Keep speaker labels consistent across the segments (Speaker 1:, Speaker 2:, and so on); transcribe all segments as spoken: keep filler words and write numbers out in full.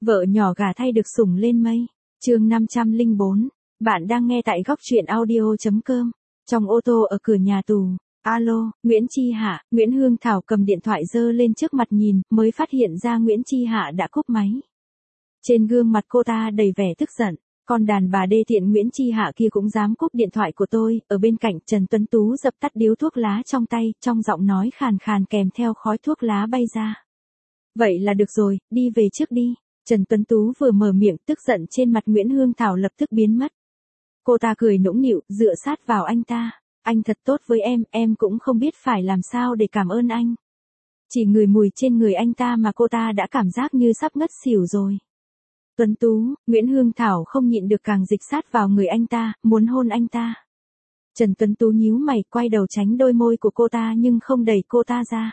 Speaker 1: Vợ nhỏ gả thay được sủng lên mây. Chương năm trăm lẻ bốn. Bạn đang nghe tại góc truyện audio chấm com. Trong ô tô ở cửa nhà tù. Alo, Nguyễn Chi Hạ. Nguyễn Hương Thảo cầm điện thoại giơ lên trước mặt nhìn, mới phát hiện ra Nguyễn Chi Hạ đã cúp máy. Trên gương mặt cô ta đầy vẻ tức giận. Con đàn bà đê tiện Nguyễn Chi Hạ kia cũng dám cúp điện thoại của tôi. Ở bên cạnh Trần Tuấn Tú dập tắt điếu thuốc lá trong tay, trong giọng nói khàn khàn kèm theo khói thuốc lá bay ra. Vậy là được rồi, đi về trước đi. Trần Tuấn Tú vừa mở miệng, tức giận trên mặt Nguyễn Hương Thảo lập tức biến mất. Cô ta cười nũng nịu, dựa sát vào anh ta. Anh thật tốt với em, em cũng không biết phải làm sao để cảm ơn anh. Chỉ ngửi mùi trên người anh ta mà cô ta đã cảm giác như sắp ngất xỉu rồi. Tuấn Tú, Nguyễn Hương Thảo không nhịn được càng dịch sát vào người anh ta, muốn hôn anh ta. Trần Tuấn Tú nhíu mày, quay đầu tránh đôi môi của cô ta nhưng không đẩy cô ta ra.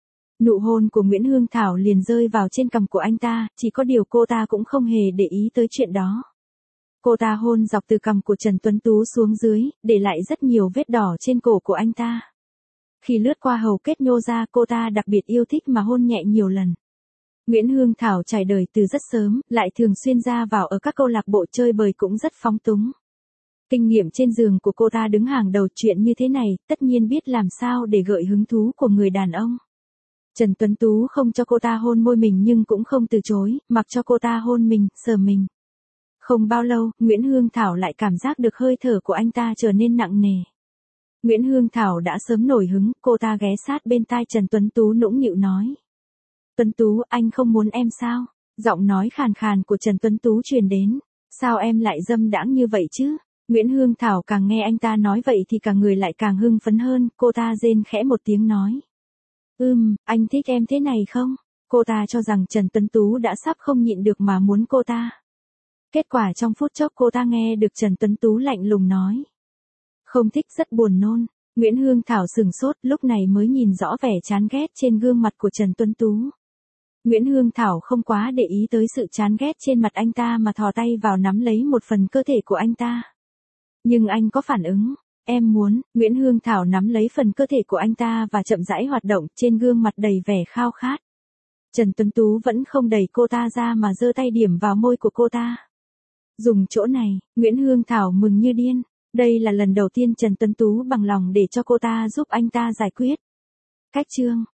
Speaker 1: Nụ hôn của Nguyễn Hương Thảo liền rơi vào trên cằm của anh ta, chỉ có điều cô ta cũng không hề để ý tới chuyện đó. Cô ta hôn dọc từ cằm của Trần Tuấn Tú xuống dưới, để lại rất nhiều vết đỏ trên cổ của anh ta. Khi lướt qua hầu kết nhô ra, cô ta đặc biệt yêu thích mà hôn nhẹ nhiều lần. Nguyễn Hương Thảo trải đời từ rất sớm, lại thường xuyên ra vào ở các câu lạc bộ chơi bời cũng rất phóng túng. Kinh nghiệm trên giường của cô ta đứng hàng đầu, chuyện như thế này, tất nhiên biết làm sao để gợi hứng thú của người đàn ông. Trần Tuấn Tú không cho cô ta hôn môi mình nhưng cũng không từ chối, mặc cho cô ta hôn mình, sờ mình. Không bao lâu, Nguyễn Hương Thảo lại cảm giác được hơi thở của anh ta trở nên nặng nề. Nguyễn Hương Thảo đã sớm nổi hứng, cô ta ghé sát bên tai Trần Tuấn Tú nũng nịu nói. Tuấn Tú, anh không muốn em sao? Giọng nói khàn khàn của Trần Tuấn Tú truyền đến. Sao em lại dâm đãng như vậy chứ? Nguyễn Hương Thảo càng nghe anh ta nói vậy thì cả người lại càng hưng phấn hơn, cô ta rên khẽ một tiếng nói. Ừm, anh thích em thế này không? Cô ta cho rằng Trần Tuấn Tú đã sắp không nhịn được mà muốn cô ta. Kết quả trong phút chốc cô ta nghe được Trần Tuấn Tú lạnh lùng nói. Không thích, rất buồn nôn. Nguyễn Hương Thảo sừng sốt, lúc này mới nhìn rõ vẻ chán ghét trên gương mặt của Trần Tuấn Tú. Nguyễn Hương Thảo không quá để ý tới sự chán ghét trên mặt anh ta mà thò tay vào nắm lấy một phần cơ thể của anh ta. Nhưng anh có phản ứng. Em muốn, Nguyễn Hương Thảo nắm lấy phần cơ thể của anh ta và chậm rãi hoạt động, trên gương mặt đầy vẻ khao khát. Trần Tuấn Tú vẫn không đẩy cô ta ra mà giơ tay điểm vào môi của cô ta. Dùng chỗ này, Nguyễn Hương Thảo mừng như điên. Đây là lần đầu tiên Trần Tuấn Tú bằng lòng để cho cô ta giúp anh ta giải quyết. Cách chương